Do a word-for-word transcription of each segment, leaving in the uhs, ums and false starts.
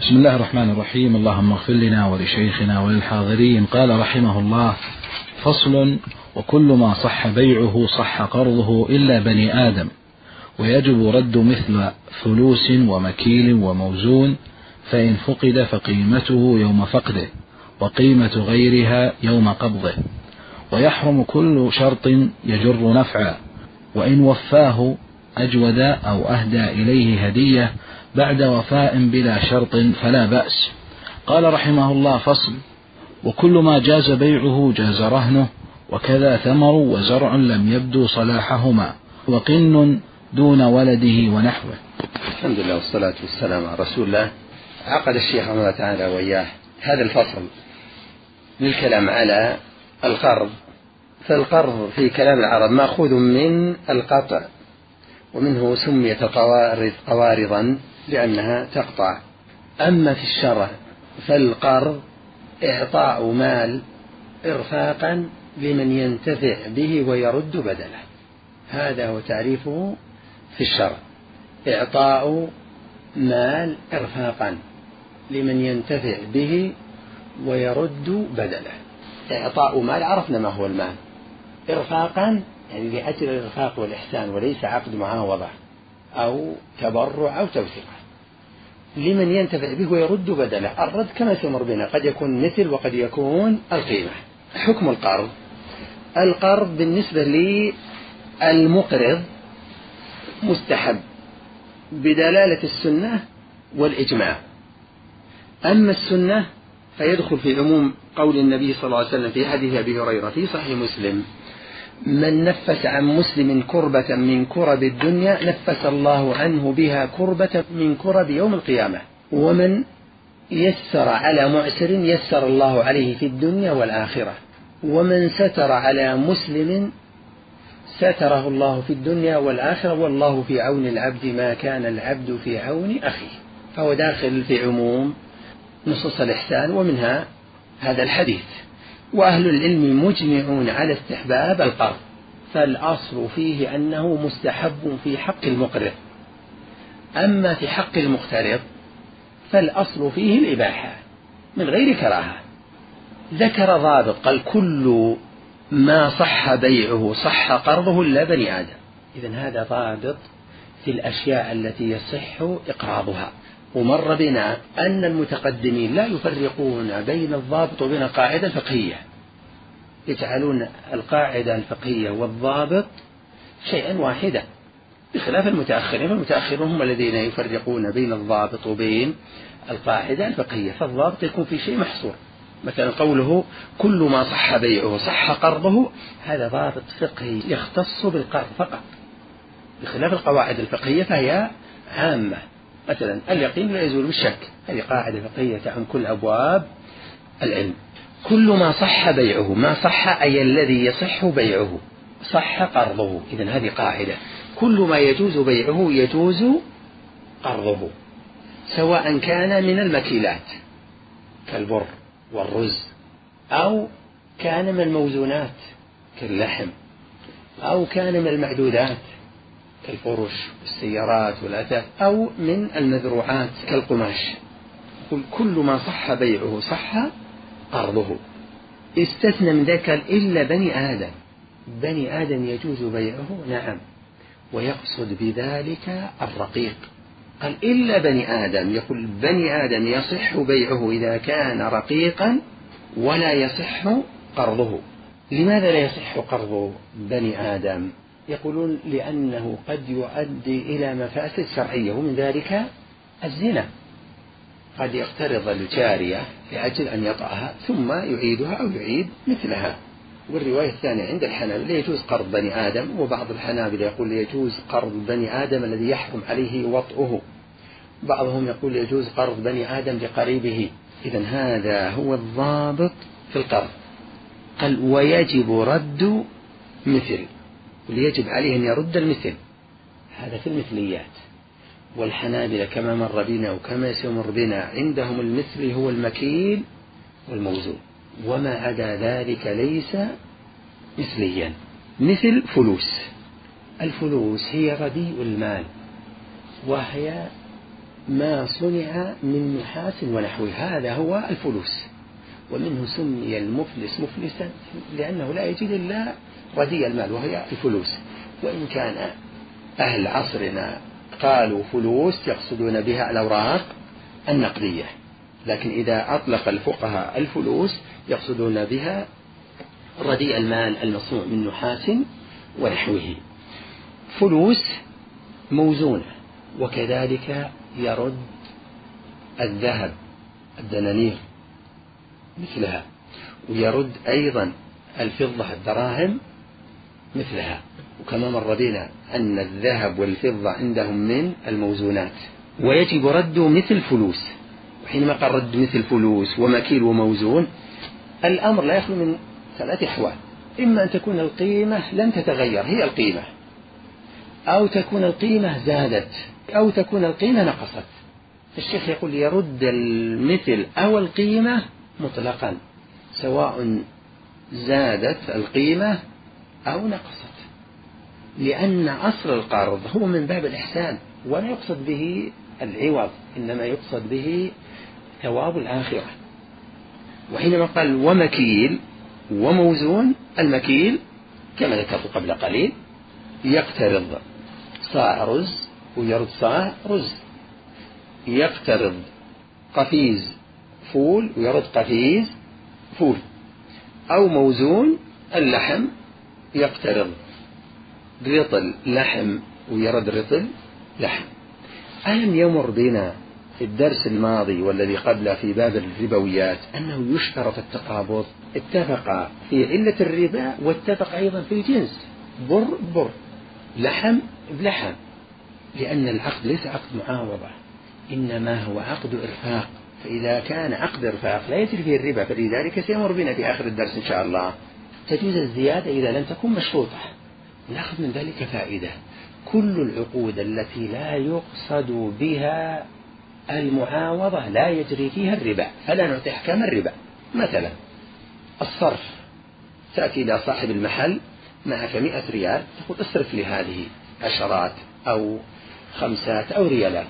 بسم الله الرحمن الرحيم. اللهم اغفر لنا ولشيخنا وللحاضرين. قال رحمه الله: فصل: وكل ما صح بيعه صح قرضه إلا بني آدم، ويجب رد مثل فلوس ومكيل وموزون، فإن فقد فقيمته يوم فقده، وقيمة غيرها يوم قبضه. ويحرم كل شرط يجر نفعا، وإن وفاه أجود أو أهدى إليه هدية بعد وفاء بلا شرط فلا بأس. قال رحمه الله: فصل: وكل ما جاز بيعه جاز رهنه، وكذا ثمر وزرع لم يبدو صلاحهما، وقن دون ولده ونحوه. الحمد لله والصلاة والسلام على رسول الله. عقد الشيخ رحمه الله تعالى وإياه هذا الفصل للكلام على القرض. فالقرض في كلام العرب مأخوذ من القطع، ومنه سميت القوارض قوارضا لأنها تقطع. أما في الشرع فالقرض إعطاء مال إرفاقا لمن ينتفع به ويرد بدله، هذا هو تعريفه في الشرع: إعطاء مال إرفاقا لمن ينتفع به ويرد بدله. إعطاء مال عرفنا ما هو المال، إرفاقا يعني لأجل الإرفاق والإحسان، وليس عقد معاوضة أو تبرع أو توثيقة، لمن ينتفع به ويرد بدله. الرد كما سمر بنا قد يكون مثل وقد يكون القيمة. حكم القرض: القرض بالنسبة للمقرض مستحب بدلالة السنة والإجماع. أما السنة فيدخل في عموم قول النبي صلى الله عليه وسلم في حديث أبي هريرة في صحيح مسلم: من نفس عن مسلم كربة من كرب الدنيا نفس الله عنه بها كربة من كرب يوم القيامة، ومن يسر على معسر يسر الله عليه في الدنيا والآخرة، ومن ستر على مسلم ستره الله في الدنيا والآخرة، والله في عون العبد ما كان العبد في عون أخيه. فهو داخل في عموم نصوص الإحسان، ومنها هذا الحديث. وأهل العلم مجمعون على استحباب القرض، فالأصل فيه أنه مستحب في حق المقرض. أما في حق المقترض فالأصل فيه الإباحة من غير كراهة. ذكر ضابط قال: كل ما صح بيعه صح قرضه إلا بني آدم. إذن هذا ضابط في الأشياء التي يصح إقراضها. ومر بنا أن المتقدمين لا يفرقون بين الضابط وبين القاعدة الفقهية، يجعلون القاعدة الفقهية والضابط شيئا واحدا، بخلاف المتأخرين. فالمتأخرون هم الذين يفرقون بين الضابط وبين القاعدة الفقهية. فالضابط يكون في شيء محصور، مثلا قوله كل ما صح بيعه صح قرضه، هذا ضابط فقهي يختص بالقرض فقط، بخلاف القواعد الفقهية فهي عامة. مثلا اليقين لا يزول بالشك، هذه قاعدة فقهية تعم كل أبواب العلم. كل ما صح بيعه، ما صح أي الذي يصح بيعه، صح قرضه. إذن هذه قاعدة: كل ما يجوز بيعه يجوز قرضه، سواء كان من المكيلات كالبر والرز، أو كان من الموزونات كاللحم، أو كان من المعدودات كالفرش والسيارات والأثاث، أو من المزروعات كالقماش. كل ما صح بيعه صح قرضه. استثنى من ذلك إلا بني آدم. بني آدم يجوز بيعه، نعم، ويقصد بذلك الرقيق. قال إلا بني آدم، يقول بني آدم يصح بيعه إذا كان رقيقا ولا يصح قرضه. لماذا لا يصح قرض بني آدم؟ يقولون لأنه قد يؤدي إلى مفاسد شرعية، ومن ذلك الزنا. قد يقترض الجارية لأجل أن يطأها ثم يعيدها أو يعيد مثلها. والرواية الثانية عند الحنابلة يجوز قرض بني آدم، وبعض الحنابلة يقول يجوز قرض بني آدم الذي يحرم عليه وطئه، بعضهم يقول يجوز قرض بني آدم لقريبه. إذن هذا هو الضابط في القرض. قال: ويجب رد مثل، ويجب عليه أن يرد المثل، هذا في المثليات. والحنابلة كما مر بنا وكما سيمر بنا عندهم المثل هو المكيل والموزون، وما عدا ذلك ليس مثليا. مثل فلوس، الفلوس هي رديء المال، وهي ما صنع من نحاس ونحوه، هذا هو الفلوس. ومنه سمي المفلس مفلسا لأنه لا يجد إلا رديء المال وهي الفلوس. وإن كان أهل عصرنا قالوا فلوس يقصدون بها الأوراق النقدية، لكن إذا أطلق الفقهاء الفلوس يقصدون بها رديء المال المصنوع من نحاس ونحوه. فلوس موزونة، وكذلك يرد الذهب الدنانير مثلها، ويرد أيضا الفضة الدراهم مثلها. وكما مر بنا أن الذهب والفضة عندهم من الموزونات، ويجب رد مثل فلوس. وحينما قال رد مثل فلوس ومكيل وموزون، الأمر لا يخلو من ثلاث أحوال: إما أن تكون القيمة لم تتغير هي القيمة، أو تكون القيمة زادت، أو تكون القيمة نقصت. الشيخ يقول يرد المثل أو القيمة مطلقا، سواء زادت القيمة أو نقصت، لأن أصل القرض هو من باب الإحسان، ولا يقصد به العوض، إنما يقصد به ثواب الآخرة. وحينما قال ومكيل وموزون، المكيل كما ذكرت قبل قليل يقترض صاع رز ويرد صاع رز، يقترض قفيز فول ويرد قفيز فول. أو موزون اللحم، يقترض رطل لحم ويرد رطل لحم. ألم يمر بنا في الدرس الماضي والذي قبله في باب الربويات أنه يشترط التقابض؟ اتفق في علة الربا واتفق أيضا في الجنس، بر بر، لحم بلحم، لأن العقد ليس عقد معاوضة، إنما هو عقد إرفاق. فإذا كان عقد إرفاق لا يجري فيه الربا، فلذلك سيمر بنا في آخر الدرس إن شاء الله تجوز الزيادة إذا لم تكن مشروطة. نأخذ من ذلك فائدة: كل العقود التي لا يقصد بها المعاوضة لا يجري فيها الربا، فلا نعطي أحكام الربا. مثلا الصرف، تأتي إلى صاحب المحل معك مئة ريال، تقول اصرف لي هذه عشرات أو خمسات أو ريالات.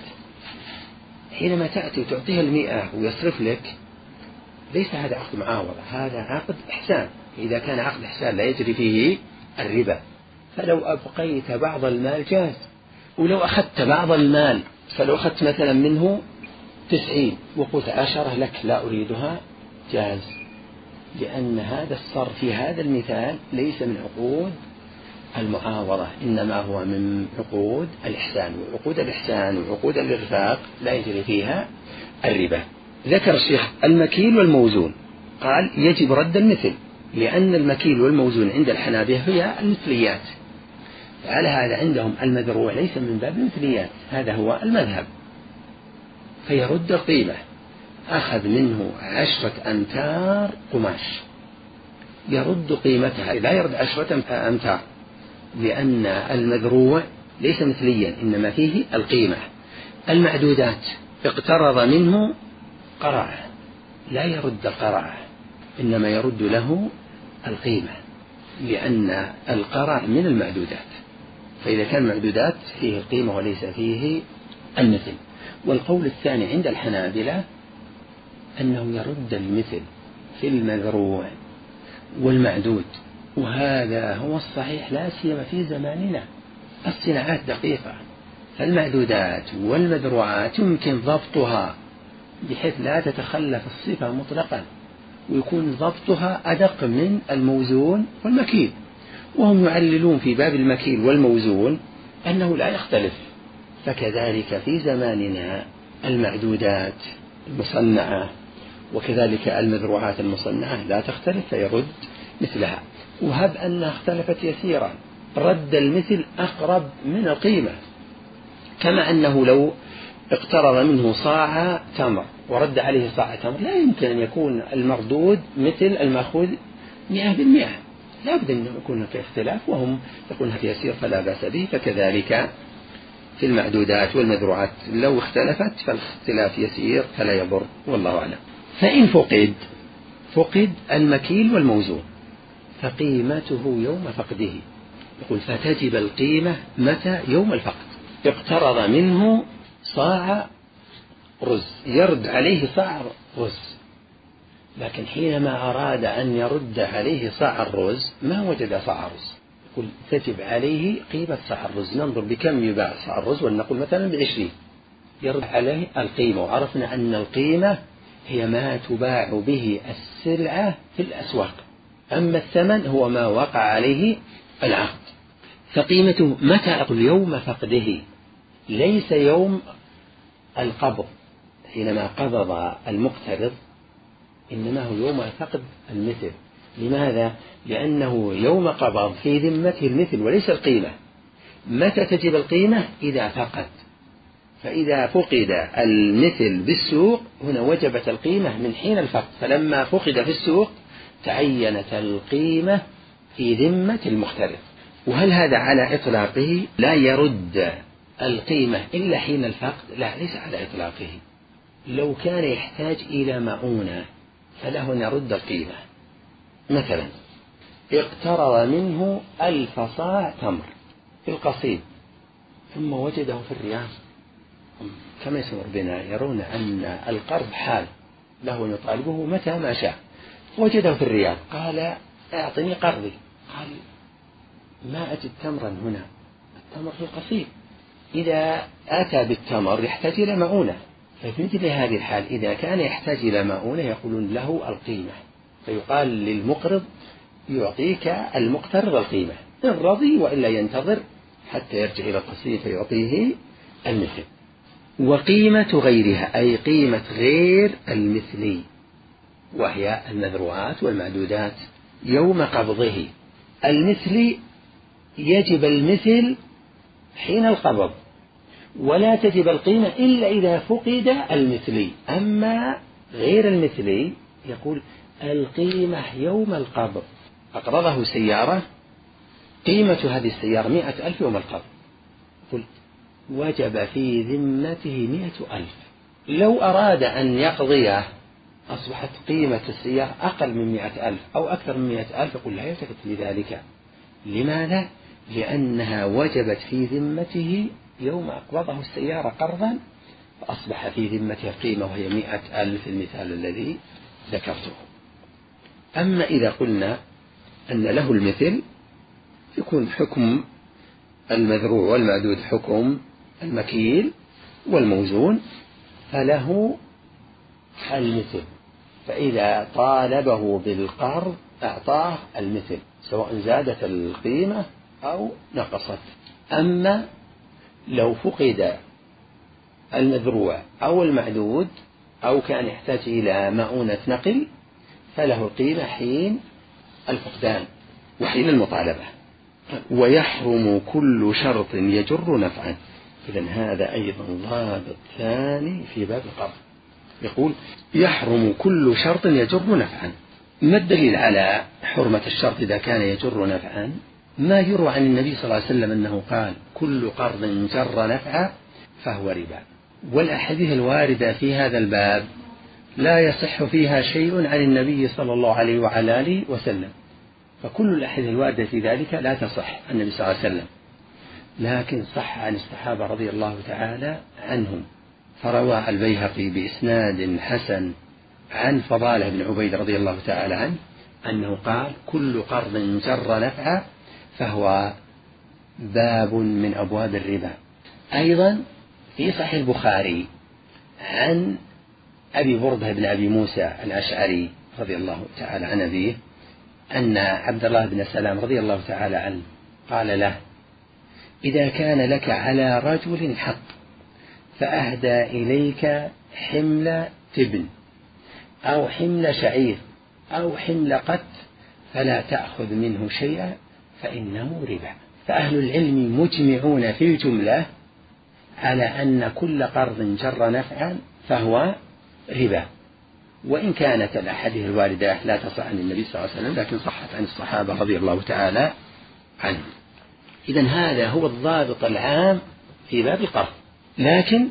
حينما تأتي وتعطيها المئة ويصرف لك، ليس هذا عقد معاوضة، هذا عقد إحسان. إذا كان عقد إحسان لا يجري فيه الربا. فلو أبقيت بعض المال جاز، ولو أخذت بعض المال، فلو أخذت مثلا منه تسعين وقلت عشرة لك لا أريدها، جاز، لأن هذا الصرف في هذا المثال ليس من عقود المعاوضة، إنما هو من عقود الإحسان. وعقود الإحسان وعقود الإرفاق لا يجري فيها الربا. ذكر الشيخ المكيل والموزون، قال يجب رد المثل، لأن المكيل والموزون عند الحنابلة هي المثليات، على هذا عندهم المذروع ليس من باب المثليات، هذا هو المذهب، فيرد القيمة. أخذ منه عشرة أمتار قماش، يرد قيمتها، لا يرد عشرة أمتار، لأن المذروع ليس مثليا، إنما فيه القيمة. المعدودات، اقترض منه قرعة، لا يرد القرعة، إنما يرد له القيمة، لأن القرع من المعدودات، فإذا كان معدودات فيه القيمة وليس فيه المثل. والقول الثاني عند الحنابلة أنه يرد المثل في المذروع والمعدود، وهذا هو الصحيح لا سيما في زماننا، الصناعات دقيقة، فالمعدودات والمذروعات يمكن ضبطها بحيث لا تتخلف الصفة مطلقا، ويكون ضبطها أدق من الموزون والمكيل. وهم يعللون في باب المكيل والموزون أنه لا يختلف. فكذلك في زماننا المعدودات المصنعة وكذلك المذروعات المصنعة لا تختلف، فيرد مثلها. وهب أنها اختلفت يسيرا، رد المثل أقرب من القيمة، كما أنه لو اقترض منه صاع تمر ورد عليه صاع تمر، لا يمكن أن يكون المردود مثل المأخوذ مئة بالمئة، لا بد أن يكون في اختلاف، وهم يقولون في يسير فلا بأس به. فكذلك في المعدودات والمذروعات لو اختلفت فالاختلاف يسير فلا يضر، والله أعلم. فإن فقد فقد المكيل والموزون فقيمته يوم فقده، يقول فتجب القيمة متى؟ يوم الفقد. اقترض منه صاع رز يرد عليه صاع رز، لكن حينما أراد أن يرد عليه صاع الرز ما وجد صاع رز، يقول تجب عليه قيمة صاع الرز، ننظر بكم يباع صاع الرز ولنقول مثلا بعشرين، يرد عليه القيمة، وعرفنا أن القيمة هي ما تباع به السلعة في الأسواق، أما الثمن هو ما وقع عليه العقد. فقيمته متى؟ أقول يوم فقده، ليس يوم القبض حينما قبض المقترض، إنما هو يوم فقد المثل. لماذا؟ لأنه يوم قبض في ذمته المثل وليس القيمة. متى تجب القيمة؟ إذا فقد، فإذا فقد المثل بالسوق هنا وجبت القيمة من حين الفقد، فلما فقد في السوق تعينت القيمة في ذمة المقترض. وهل هذا على إطلاقه لا يرد القيمة إلا حين الفقد؟ لا، ليس على إطلاقه. لو كان يحتاج إلى مؤونة فله أن يرد القيمة. مثلا اقترض منه ألف صاع تمر في القصيد ثم وجده في الرياض، كما يسمر بنا يرون أن القرض حال له أن يطالبه متى ما شاء، وجده في الرياض قال أعطني قرضي، قال ما أجد تمرا هنا، التمر في القصيد. إذا أتى بالتمر يحتاج إلى مؤونة، ففي مثل هذه الحال إذا كان يحتاج إلى مؤونة يقولون له القيمة، فيقال للمقرض يعطيك المقترض القيمة إن رضي، وإلا ينتظر حتى يرجع إلى القصيد فيعطيه المثل. وقيمة غيرها أي قيمة غير المثلي، وهي المذروعات والمعدودات يوم قبضه. المثلي يجب المثل حين القبض، ولا تجب القيمة إلا إذا فقد المثلي. أما غير المثلي يقول القيمة يوم القبض. أقرضه سيارة، قيمة هذه السيارة مئة ألف يوم القبض، قل وجب في ذمته مئة ألف. لو أراد أن يقضيه أصبحت قيمة السيارة أقل من مئة ألف أو أكثر من مئة ألف، يقول لا يلتفت لذلك. لماذا؟ لأنها وجبت في ذمته يوم أقبضه السيارة قرضا، فأصبح في ذمته قيمة وهي مئة ألف، المثال الذي ذكرته. أما إذا قلنا أن له المثل يكون حكم المذروع والمعدود حكم المكيل والموزون، فله المثل، فإذا طالبه بالقرض أعطاه المثل سواء زادت القيمة أو نقصت. أما لو فقد المذروع أو المعدود أو كان يحتاج إلى مؤونة نقل فله القيمة حين الفقدان وحين المطالبة. ويحرم كل شرط يجر نفعا. إذن هذا أيضا ضابط ثاني في باب القرض، يقول يحرم كل شرط يجر نفعا. ما الدليل على حرمة الشرط إذا كان يجر نفعا؟ ما يروى عن النبي صلى الله عليه وسلم أنه قال كل قرض جر نفعا فهو ربا، والأحاديث الواردة في هذا الباب لا يصح فيها شيء عن النبي صلى الله عليه وعلى آله وسلم، فكل الأحاديث الواردة في ذلك لا تصح عن النبي صلى الله عليه وسلم، لكن صح عن الصحابة رضي الله تعالى عنهم. فروى البيهقي بإسناد حسن عن فضالة بن عبيد رضي الله تعالى عنه أنه قال كل قرض جر نفعا فهو باب من أبواب الربا. أيضا في صحيح البخاري عن أبي بردة بن أبي موسى الأشعري رضي الله تعالى عن أبيه أن عبد الله بن سلام رضي الله تعالى عنه قال له إذا كان لك على رجل حق فأهدى إليك حمل تبن أو حمل شعير أو حمل قت فلا تأخذ منه شيئا فإنه ربا. فأهل العلم مجمعون في الجملة على أن كل قرض جر نفعا فهو ربا، وإن كانت الأحاديث الواردة لا تصح عن النبي صلى الله عليه وسلم لكن صحت عن الصحابة رضي الله تعالى عنهم. إذن هذا هو الضابط العام في باب القرض. لكن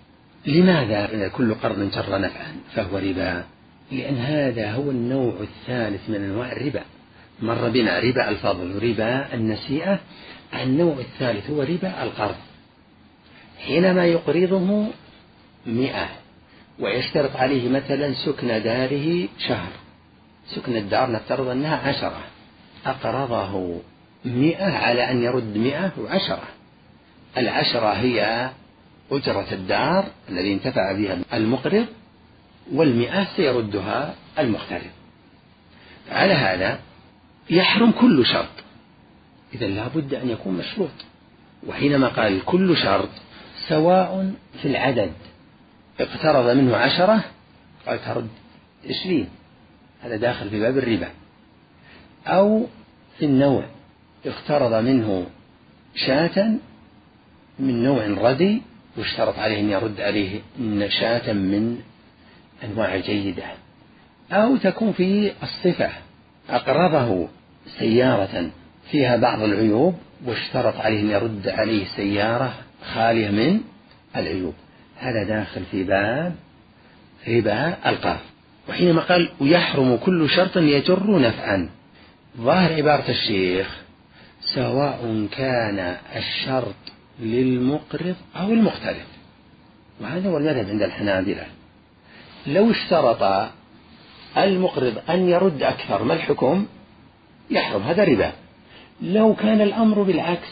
لماذا كل قرض جر نفعا فهو ربا؟ لأن هذا هو النوع الثالث من أنواع الربا. مر بنا ربا الفضل وربا النسيئة، النوع الثالث هو ربا القرض. حينما يقرضه مئة ويشترط عليه مثلا سكن داره شهر، سكن الدار نفترض أنها عشرة، أقرضه مئة على أن يرد مئة وعشرة، العشرة هي أجرة الدار الذي انتفع بها المقرض، والمئة سيردها المقترض. على هذا يحرم كل شرط، إذا لا بد أن يكون مشروط. وحينما قال كل شرط سواء في العدد، اقترض منه عشرة قال ترد عشرين، هذا داخل في باب الربا، أو في النوع، اقترض منه شاة من نوع ردي واشترط عليه أن يرد عليه شاة من أنواع جيدة، أو تكون في الصفة، أقرضه سيارة فيها بعض العيوب واشترط عليه أن يرد عليه سيارة خالية من العيوب، هذا داخل في باب ربا القرض. وحينما قال ويحرم كل شرط يجر نفعا، ظاهر عبارة الشيخ سواء كان الشرط للمقرض أو المقترض، وهذا هو المذهب عند الحنابلة. لو اشترط المقرض أن يرد أكثر ما الحكم؟ يحرم، هذا ربا. لو كان الأمر بالعكس،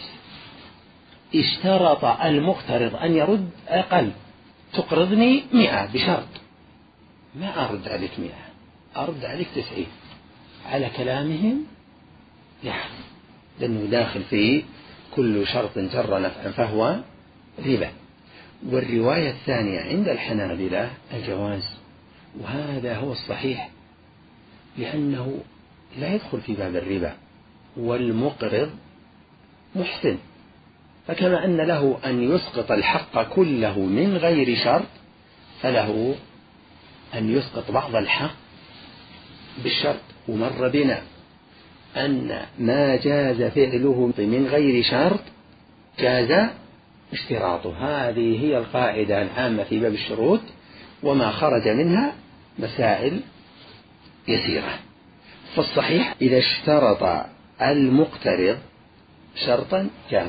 اشترط المقترض أن يرد أقل، تقرضني مئة بشرط ما أرد عليك مئة، أرد عليك تسعين، على كلامهم يحرم، لأنه داخل في كل شرط جر نفعا فهو ربا. والرواية الثانية عند الحنابلة الجواز، وهذا هو الصحيح، لأنه لا يدخل في باب الربا، والمقرض محسن، فكما أن له أن يسقط الحق كله من غير شرط، فله أن يسقط بعض الحق بالشرط. ومر بنا أن ما جاز فعله من غير شرط جاز اشتراطه، هذه هي القاعدة العامة في باب الشروط، وما خرج منها مسائل يسيرة. فالصحيح إذا اشترط المقترض شرطا جاز،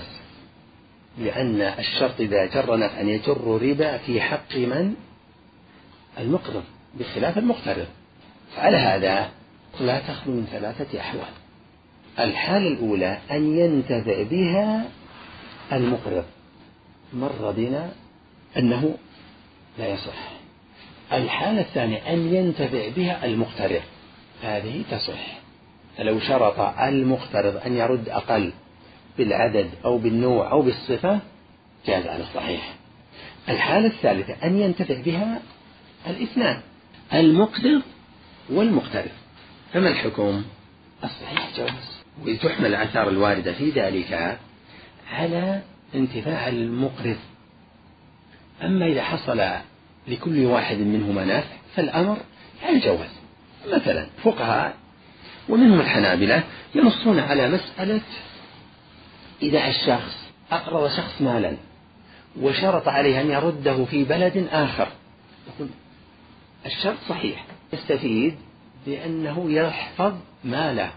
لأن الشرط إذا جر نفعا يجر ربا في حق من؟ المقرض، بخلاف المقترض. فعلى هذا لا تخلو من ثلاثة أحوال. الحالة الأولى أن ينتفع بها المقرض، مر بنا أنه لا يصح. الحالة الثانية أن ينتفع بها المقترض، هذه تصح. فلو شرط المقترض أن يرد أقل بالعدد أو بالنوع أو بالصفة جاز على الصحيح. الحالة الثالثة أن ينتفع بها الاثنان، المقرض والمقترض، فما الحكم؟ الصحيح جواز، وتحمل الآثار الواردة في ذلك على انتفاع المقرض. أما إذا حصل لكل واحد منهما نافع فالأمر على الجواز. مثلا فقهاء ومنهم الحنابلة ينصون على مسألة إذا الشخص أقرض شخص مالا وشرط عليه أن يرده في بلد آخر، يقول الشرط صحيح، يستفيد بأنه يحفظ ماله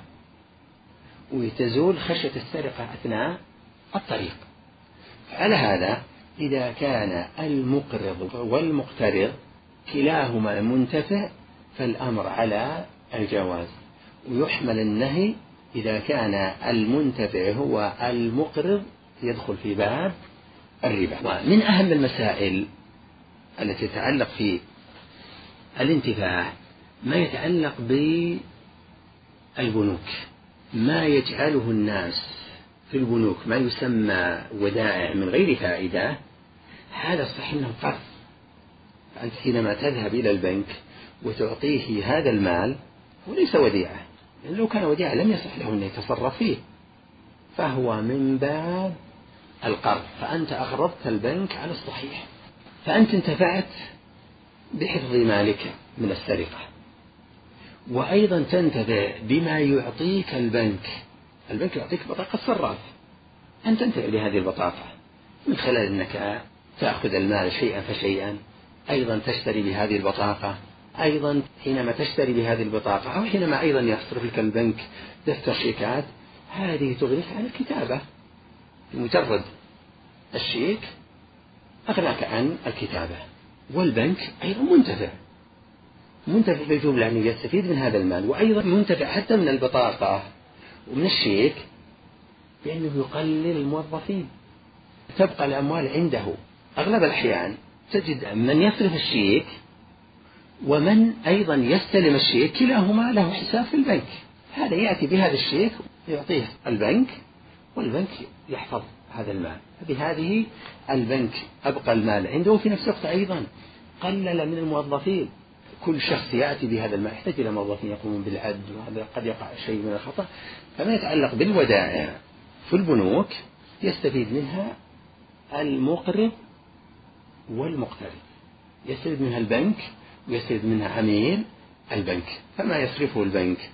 ويتزول خشية السرقة أثناء الطريق. على هذا إذا كان المقرض والمقترض كلاهما منتفع فالأمر على الجواز، ويحمل النهي إذا كان المنتفع هو المقرض يدخل في باب الربا. ومن أهم المسائل التي تتعلق في الانتفاع ما يتعلق بالبنوك، ما يجعله الناس في البنوك ما يسمى ودائع من غير فائدة، هذا صحيح أنه قرض. فأنت حينما تذهب إلى البنك وتعطيه هذا المال هو ليس وديعة، لأن لو كان وديعة لم يصح له أن يتصرف فيه، فهو من باب القرض، فأنت أقرضت البنك على الصحيح، فأنت انتفعت بحفظ مالك من السرقة، وأيضا تنتفع بما يعطيك البنك. البنك يعطيك بطاقة صراف، أنت تنتفع بهذه البطاقة من خلال أنك تأخذ المال شيئا فشيئا، أيضا تشتري بهذه البطاقة، أيضا حينما تشتري بهذه البطاقة أو حينما أيضا يصرف لك البنك دفتر شيكات، هذه تغنيك عن الكتابة، بمجرد الشيك أغناك عن الكتابة. والبنك أيضا منتفع منتفع بالجملة أنه يستفيد من هذا المال، وأيضا منتفع حتى من البطاقة ومن الشيك، لأنه يقلل الموظفين، تبقى الأموال عنده. أغلب الأحيان تجد من يصرف الشيك ومن أيضا يستلم الشيك كلاهما له حساب في البنك، هذا يأتي بهذا الشيك يعطيه البنك والبنك يحفظ هذا المال. بهذه البنك أبقى المال عنده، وفي نفس الوقت أيضا قلل من الموظفين. كل شخص يأتي بهذا المال يحتاج إلى موظفين يقومون بالعد، وهذا قد يقع شيء من الخطأ. فما يتعلق بالودائع في البنوك يستفيد منها المقرض والمقترض، يستفيد منها البنك ويستفيد منها عميل البنك. فما يصرفه البنك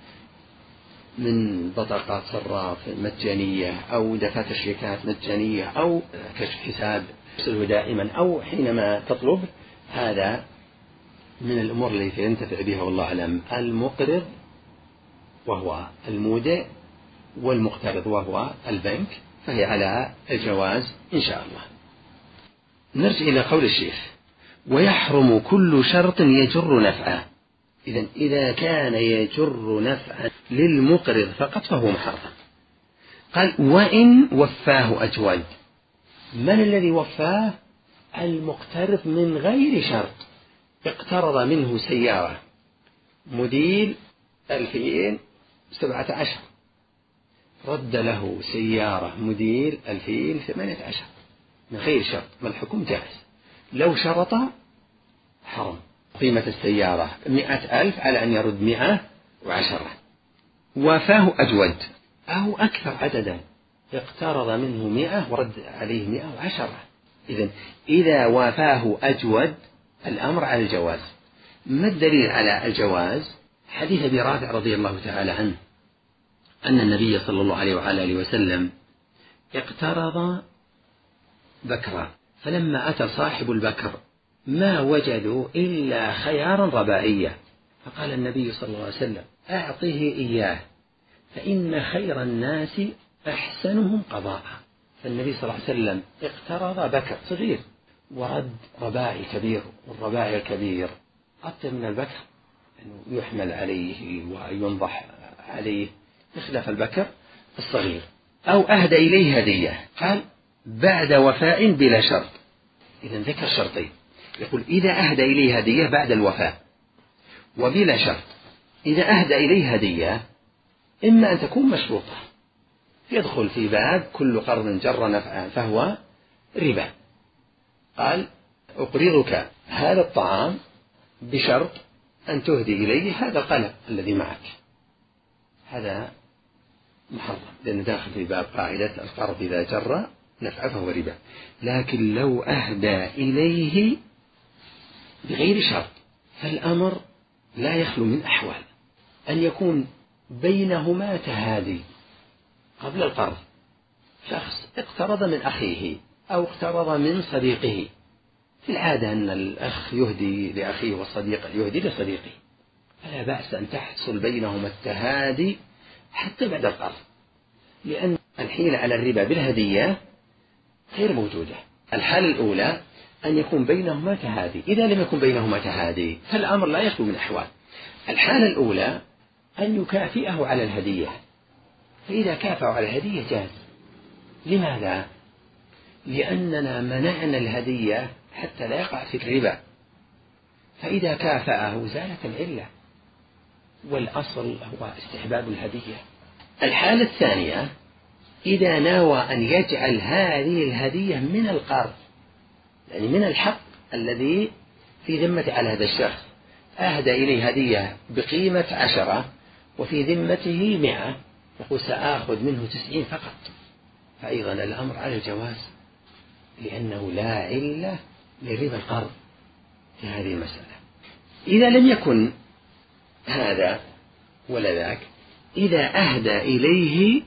من بطاقات صراف مجانية أو دفاتر شيكات مجانية أو كشف حساب يرسله دائما أو حينما تطلب، هذا من الأمور التي ينتفع بها والله أعلم المقرض وهو المودع والمقترض وهو البنك، فهي على الجواز إن شاء الله. نرجع إلى قول الشيخ: ويحرم كل شرط يجر نفعه. إذن إذا كان يجر نفعا للمقرض فقط فهو محرم. قال: وإن وفاه أجود. من الذي وفاه؟ المقترض من غير شرط. اقترض منه سيارة موديل ألفين سبعة عشر، رد له سيارة موديل ألفين ثمانية عشر من غير شرط، ما الحكم جائز. لو شرط حرم. قيمة السيارة مئة ألف على أن يرد مئة وعشرة. وافاه أجود أو أكثر عددا، اقترض منه مئة ورد عليه مئة وعشرة. إذن إذا وافاه أجود الأمر على الجواز. ما الدليل على الجواز؟ حديث أبي رافع رضي الله تعالى عنه أن النبي صلى الله عليه وآله وسلم اقترض بكرا، فلما أتى صاحب البكر ما وجدوا إلا خيارا ربائية، فقال النبي صلى الله عليه وسلم: أعطه إياه فإن خير الناس أحسنهم قضاء. فالنبي صلى الله عليه وسلم اقترض بكر صغير ورد رباعي كبير، والرباعي الكبير أطيب من البكر أنه يحمل عليه وينضح عليه بخلاف البكر الصغير. أو أهدى إليه هدية، قال: بعد وفاء بلا شرط. إذن ذكر شرطين، يقول إذا أهدى إليه هدية بعد الوفاء وبلا شرط. إذا أهدى إليه هدية إما أن تكون مشروطة، يدخل في باب كل قرض جر نفعا فهو ربا. قال: أقرضك هذا الطعام بشرط أن تهدي إليه هذا القلم الذي معك، هذا محرم لأنه داخل في باب قاعدة القرض إذا جر نفعه فهو ربا. لكن لو أهدى إليه بغير شرط فالأمر لا يخلو من أحوال: أن يكون بينهما تهادي قبل القرض، شخص اقترض من أخيه أو اقترض من صديقه، في العادة أن الأخ يهدي لأخيه والصديق يهدي لصديقه، فلا بأس أن تحصل بينهما التهادي حتى بعد القرض، لأن الحيلة على الربا بالهدية غير موجودة. الحالة الأولى أن يكون بينهما تهادي، إذا لم يكن بينهما تهادي فالأمر لا يخلو من أحوال. الحالة الأولى أن يكافئه على الهدية، فإذا كافأه على الهدية جاز. لماذا؟ لأننا منعنا الهدية حتى لا يقع في الربا، فإذا كافأه زالت العلة، والأصل هو استحباب الهدية. الحالة الثانية إذا ناوى أن يجعل هذه الهدية من القرض، يعني من الحق الذي في ذمة على هذا الشخص، أهدى إليه هدية بقيمة عشرة وفي ذمته مئة، يقول سآخذ منه تسعين فقط، فأيضا الأمر على الجواز، لأنه لا علة لربا القرض في هذه المسألة. إذا لم يكن هذا ولا ذاك، إذا أهدى إليه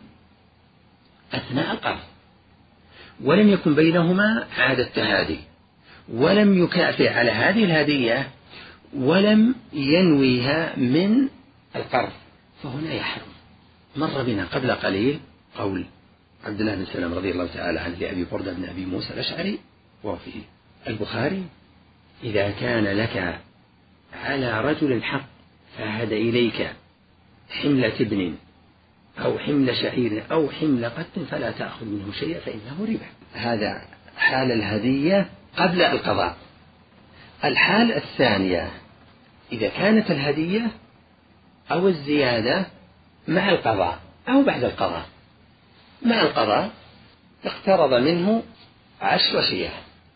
أثناء القرض ولم يكن بينهما عادة تهادي ولم يكافئ على هذه الهدية ولم ينويها من القرض، فهنا يحرم. مر بنا قبل قليل قول عبد الله بن سلام رضي الله تعالى عنه لأبي بردة بن أبي موسى الأشعري وفي البخاري: إذا كان لك على رجل حق فهد إليك حملة ابن أو حمل شعير أو حمل قط فلا تأخذ منه شيئا فإنه ربا. هذا حال الهدية قبل القضاء. الحال الثانية إذا كانت الهدية أو الزيادة مع القضاء أو بعد القضاء. مع القضاء اقترض منه عشر شياه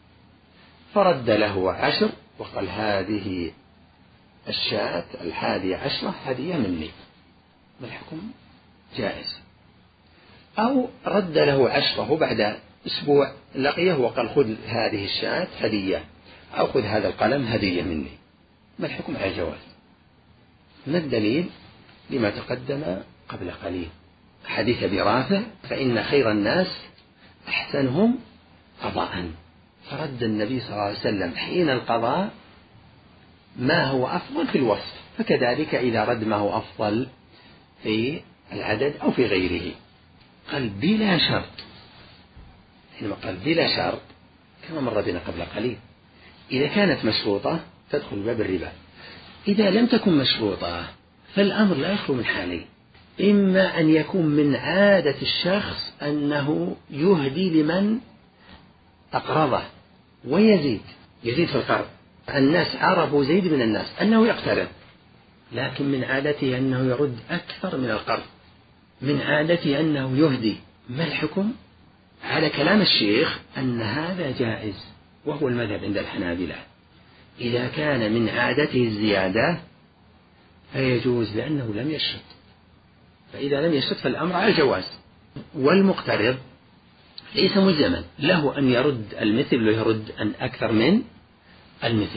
فرد له عشر وقال هذه الشاة الحادية عشرة هدية مني، ما الحكم؟ جائز. أو رد له عشرة بعد أسبوع لقيه وقال خذ هذه الشاة هدية أو خذ هذا القلم هدية مني، ما الحكم؟ على الجواز. ما الدليل؟ لما تقدم قبل قليل، حديث أبي رافع فإن خير الناس أحسنهم قضاء، فرد النبي صلى الله عليه وسلم حين القضاء ما هو أفضل في الوصف، فكذلك إذا رد ما هو أفضل في العدد أو في غيره. قال بلا شرط، حينما قال بلا شرط كما مر بنا قبل قليل، إذا كانت مشروطة تدخل باب الربا، إذا لم تكن مشروطة فالأمر لا يخلو من حالين، إما أن يكون من عادة الشخص أنه يهدي لمن أقرضه ويزيد يزيد في القرض. الناس عرفوا زيد من الناس أنه يقترض، لكن من عادته أنه يرد أكثر من القرض، من عادته أنه يهدي. ما الحكم؟ على كلام الشيخ أن هذا جائز، وهو المذهب عند الحنابلة. إذا كان من عادته الزيادة فيجوز لأنه لم يشرط، فإذا لم يشرط فالأمر على الجواز. والمقترض ليس ملزما، له أن يرد المثل ويرد أن أكثر من المثل.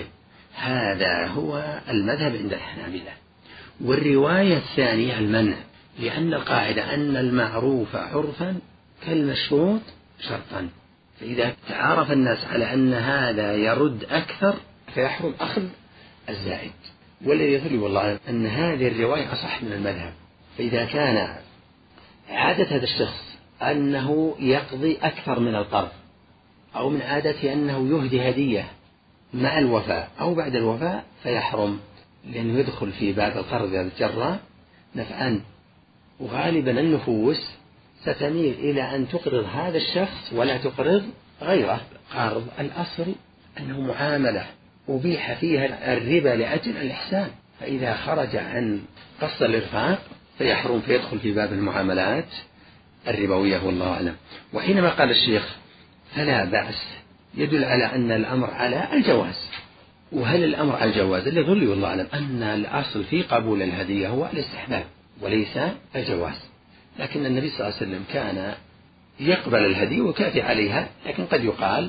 هذا هو المذهب عند الحنابلة. والرواية الثانية المنع، لأن القاعدة أن المعروف عرفا كالمشروط شرطا، فإذا تعارف الناس على أن هذا يرد أكثر فيحرم أخذ الزائد. والذي يدل والله أن هذه الرواية أصح من المذهب. فإذا كان عادة هذا الشخص أنه يقضي أكثر من القرض، أو من عادته أنه يهدي هدية مع الوفاء أو بعد الوفاء فيحرم، لأنه يدخل في باب القرض إذا جرى نفعا. وغالبا النفوس ستميل إلى أن تقرض هذا الشخص ولا تقرض غيره. قرض الأصل أنه معاملة أبيح فيها الربا لأجل الإحسان، فإذا خرج عن قصد الإرفاق فيحرم، فيدخل في باب المعاملات الربوية والله أعلم. وحينما قال الشيخ فلا بأس يدل على أن الأمر على الجواز. وهل الأمر على الجواز؟ اللي يدل والله أعلم أن الأصل في قبول الهدية هو الاستحباب وليس الجواز، لكن النبي صلى الله عليه وسلم كان يقبل الهدية ويكافئ عليها، لكن قد يقال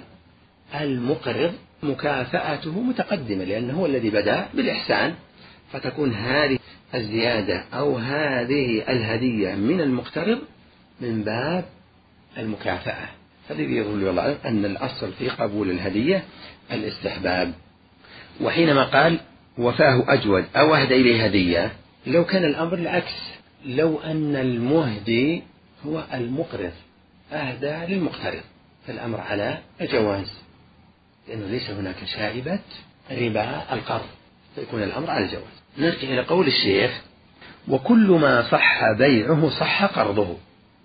المقرض مكافأته متقدمة لأنه هو الذي بدأ بالإحسان، فتكون هذه الزيادة أو هذه الهدية من المقترض من باب المكافأة. فالذي يقول والله أن الأصل في قبول الهدية الاستحباب. وحينما قال وفاه أجود أو أهدى إليه هدية، لو كان الأمر العكس، لو أن المهدي هو المقرض أهدى للمقترض فالأمر على الجواز، لأنه ليس هناك شائبة ربا القرض، فيكون الأمر على الجواز. نرجع إلى قول الشيخ وكل ما صح بيعه صح قرضه.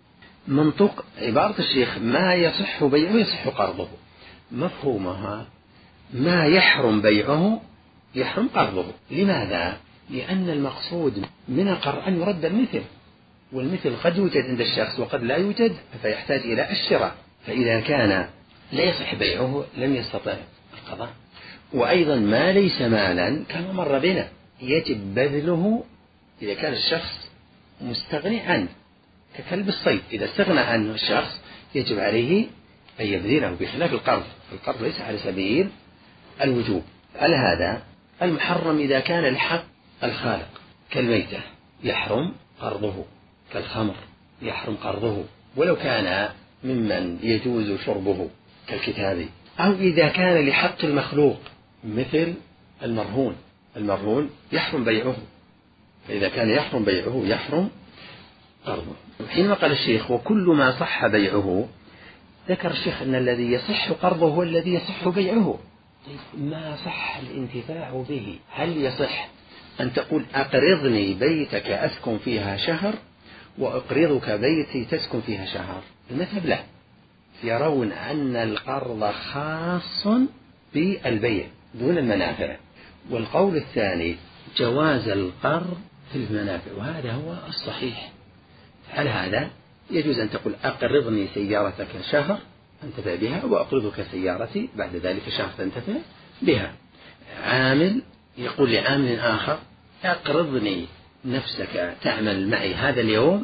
منطق عبارة الشيخ ما يصح بيعه يصح قرضه، مفهومها ما يحرم بيعه يحرم قرضه. لماذا؟ لأن المقصود من القرض أن يرد المثل، والمثل قد يوجد عند الشخص وقد لا يوجد فيحتاج إلى الشراء، فإذا كان لا يصح بيعه لم يستطع القضاء. وأيضا ما ليس مالا كما مر بنا يجب بذله إذا كان الشخص مستغني عنه، ككلب الصيد إذا استغنى عنه الشخص يجب عليه أن يبذله، بخلاف القرض، القرض ليس على سبيل الوجوب. على هذا المحرم إذا كان الحق الخالق كالميتة يحرم قرضه، كالخمر يحرم قرضه ولو كان ممن يجوز شربه كالكتاب. أو إذا كان لحق المخلوق مثل المرهون، المرهون يحرم بيعه، فإذا كان يحرم بيعه يحرم قرضه. حينما قال الشيخ وكل ما صح بيعه، ذكر الشيخ أن الذي يصح قرضه هو الذي يصح بيعه، طيب ما صح الانتفاع به؟ هل يصح أن تقول أقرضني بيتك أسكن فيها شهر وأقرضك بيتي تسكن فيها شهر؟ المذهب لا، يرون أن القرض خاص بالبيع دون المنافع. والقول الثاني جواز القرض في المنافع، وهذا هو الصحيح. على هذا يجوز أن تقول أقرضني سيارتك شهر أنتفع بها وأقرضك سيارتي بعد ذلك شهر تنتفع بها. عامل يقول لعامل آخر أقرضني نفسك تعمل معي هذا اليوم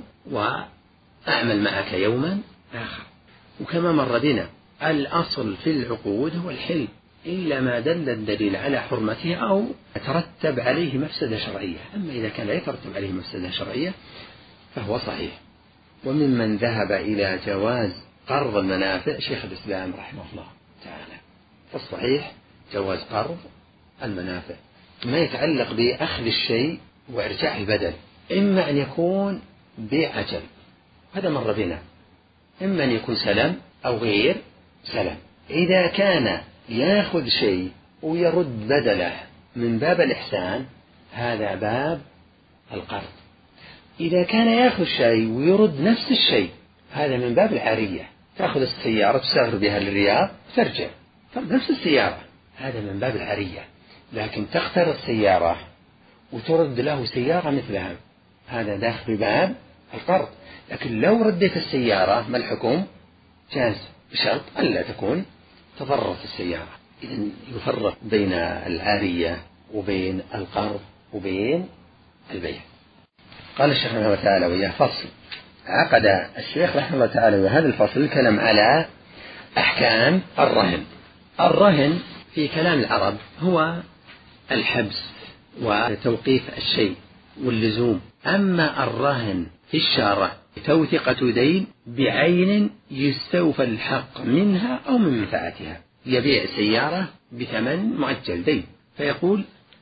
وأعمل معك يوما آخر. وكما مر بنا الأصل في العقود هو الحل إلا ما دل الدليل على حرمته أو ترتب عليه مفسدة شرعية. أما إذا كان لا يترتب عليه مفسدة شرعية فهو صحيح. وممن ذهب إلى جواز قرض المنافع شيخ الإسلام رحمه الله تعالى. فالصحيح جواز قرض المنافع ما يتعلق بأخذ الشيء وإرجاع البدل، إما أن يكون بعجل هذا مر بنا، إما أن يكون سلم أو غير سلم. إذا كان يأخذ شيء ويرد بدله من باب الإحسان هذا باب القرض. إذا كان يأخذ شيء ويرد نفس الشيء هذا من باب العارية، تأخذ السيارة تسافر بها للرياض ترجع نفس السيارة هذا من باب العارية. لكن تختار السيارة وترد له سيارة مثلها هذا داخل بباب القرض. لكن لو رديت السيارة ما الحكم؟ جاز بشرط ألا تكون تضررت السيارة. إذن يفرق بين العارية وبين القرض وبين البيع. قال الشيخ رحمه الله تعالى وياه فصل. عقد الشيخ رحمه الله تعالى وهذا الفصل الكلام على أحكام الرهن. الرهن في كلام العرب هو الحبس وتوقيف الشيء واللزوم. أما الرهن في الشرع توثيقة دين بعين يستوفى الحق منها أو من منفعتها. يبيع سيارة بثمن مؤجل دين فيقول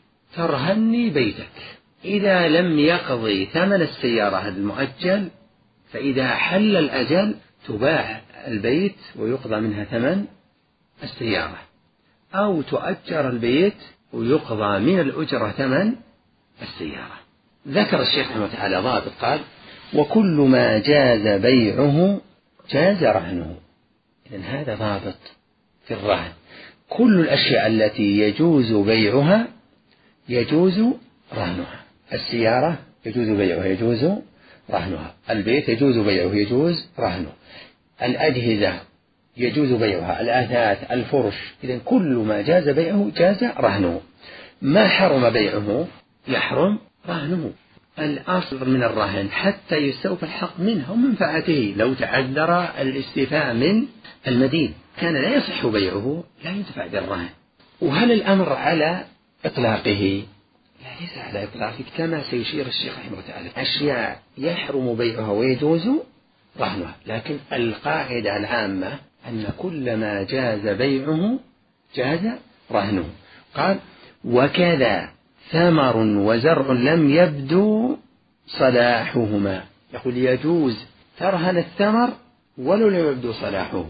ترهني بيتك، إذا لم يقضي ثمن السيارة المؤجل فإذا حل الأجل تباع البيت ويقضى منها ثمن السيارة، أو تؤجر البيت ويقضى من الأجرة ثمن السيارة. ذكر الشيخ رحمه الله تعالى ضابط قال وكل ما جاز بيعه جاز رهنه. إذن هذا ضابط في الرهن، كل الأشياء التي يجوز بيعها يجوز رهنها. السيارة يجوز بيعها يجوز رهنها، البيت يجوز بيعه يجوز رهنه، الأجهزة يجوز بيعها، الآثاث، الفرش. إذن كل ما جاز بيعه جاز رهنه، ما حرم بيعه يحرم رهنه. الأصل من الرهن حتى يستوفى الحق منه ومنفعته. لو تعذر الاستيفاء من المدين كان لا يصح بيعه لا ينتفع بالرهن. وهل الأمر على إطلاقه؟ لا ليس على إطلاقه كما سيشير الشيخ رحمه الله تعالى. أشياء يحرم بيعها ويجوز رهنها، لكن القاعدة العامة أن كل ما جاز بيعه جاز رهنه. قال وكذا ثمر وزرع لم يبدو صلاحهما. يقول يجوز ترهن الثمر ولو لم يبدو صلاحه،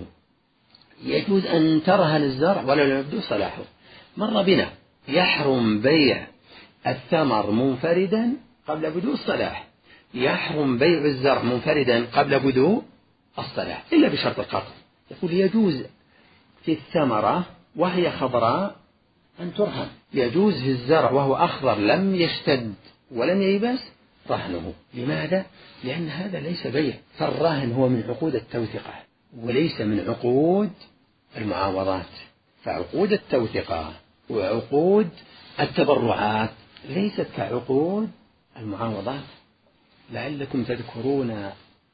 يجوز أن ترهن الزرع ولو لم يبدو صلاحه. مر بنا يحرم بيع الثمر منفردا قبل بدو الصلاح، يحرم بيع الزرع منفردا قبل بدو الصلاح إلا بشرط القطع. يقول يجوز في الثمرة وهي خضراء أن ترهن، يجوز في الزرع وهو أخضر لم يشتد ولم ييبس رهنه. لماذا؟ لأن هذا ليس بيع، فالرهن هو من عقود التوثقة وليس من عقود المعاوضات. فعقود التوثقة وعقود التبرعات ليست كعقود المعاوضات. لعلكم تذكرون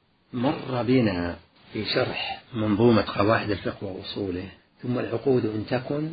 مر بنا في شرح منظومة قواعد الفقه وأصوله ثم العقود إن تكن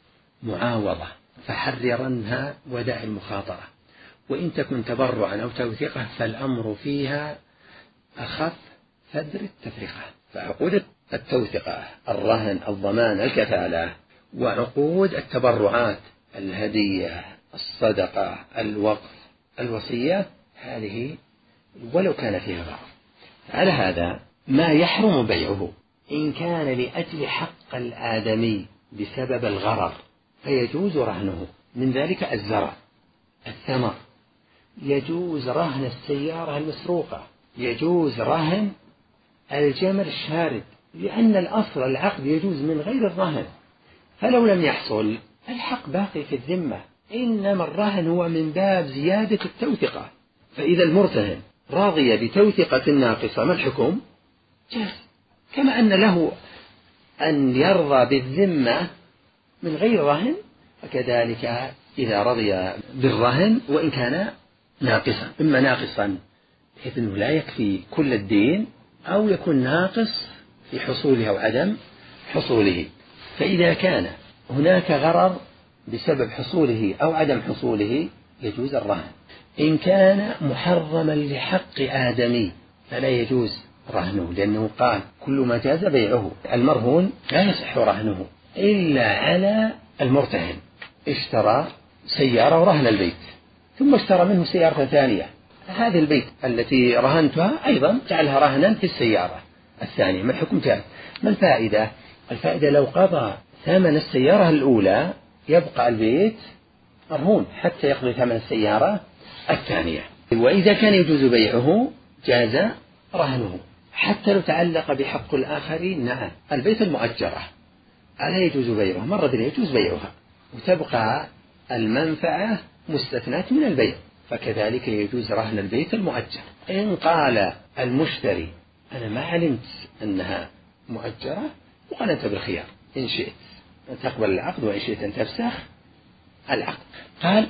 معاوضة فحررنها ودع المخاطرة، وإن تكن تبرعا أو توثيقة فالأمر فيها أخف فدر التفرقة. فعقود التوثقة الرهن الضمان الكفالة، وعقود التبرعات الهدية الصدقة الوقف الوصية هذه ولو كان فيها غرض. على هذا ما يحرم بيعه إن كان لأجل حق الآدمي بسبب الغرر فيجوز رهنه. من ذلك الزرع، الثمر، يجوز رهن السيارة المسروقة، يجوز رهن الجمل الشارد، لأن الأصل العقد يجوز من غير الرهن، فلو لم يحصل الحق باقي في الذمة، إنما الرهن هو من باب زيادة التوثقة. فإذا المرتهن راضي بتوثقة ناقصة ما الحكم؟ جاز، كما أن له أن يرضى بالذمة من غير رهن، فكذلك إذا رضي بالرهن وإن كان ناقصا، إما ناقصا بحيث أنه لا يكفي كل الدين، أو يكون ناقص في حصوله أو عدم حصوله. فإذا كان هناك غرر بسبب حصوله أو عدم حصوله يجوز الرهن. إن كان محرما لحق آدمي فلا يجوز رهنه، لأنه قال كل ما جاز بيعه. المرهون لا يصح رهنه إلا على المرتهن، اشترى سيارة ورهن البيت، ثم اشترى منه سيارة ثانية، هذه البيت التي رهنتها أيضا جعلها رهنا في السيارة الثانية، ما الحكم جاز؟ ما الفائدة؟ الفائدة لو قضى ثمن السيارة الأولى يبقى البيت مرهون حتى يقضي ثمن السيارة الثانية. وإذا كان يجوز بيعه جاز رهنه، حتى لو تعلق بحق الآخرين. نعم، البيت المؤجرة ألا يجوز بيعها؟ مرة لا يجوز بيعها، وتبقى المنفعة مستثناة من البيع، فكذلك يجوز رهن البيت المؤجر. إن قال المشتري أنا ما علمت أنها مؤجرة، وقال أنت بالخيار، إن شئت أن تقبل العقد وإن شئت أن تفسخ العقد. قال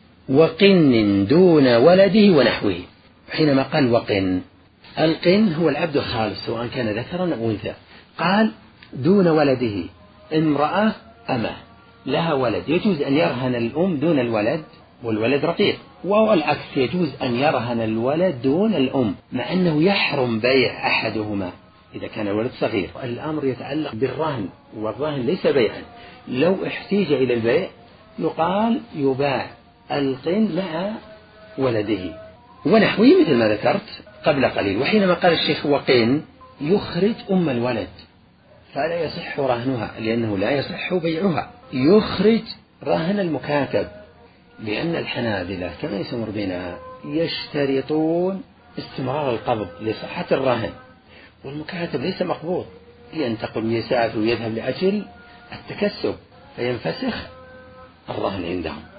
وقن دون ولده ونحوه. حينما قال وقن، القن هو العبد الخالص سواء كان ذكرا أو أنثى. قال دون ولده، امرأة أمه لها ولد يجوز أن يرهن الأم دون الولد، والولد رقيق، والعكس يجوز أن يرهن الولد دون الأم، مع أنه يحرم بيع أحدهما إذا كان الولد صغير. الأمر يتعلق بالرهن، والرهن ليس بيعا. لو احتيج إلى البيع يقال يباع القن مع ولده ونحوه مثل ما ذكرت قبل قليل. وحينما قال الشيخ وقن يخرج أم الولد فلا يصح رهنها، لأنه لا يصح بيعها. يخرج رهن المكاتب، لأن الحنابلة كما يسمر بنا يشترطون استمرار القبض لصحة الرهن، والمكاتب ليس مقبوض، ينتقل ويسافر ويذهب لأجل التكسب فينفسخ الرهن عندهم.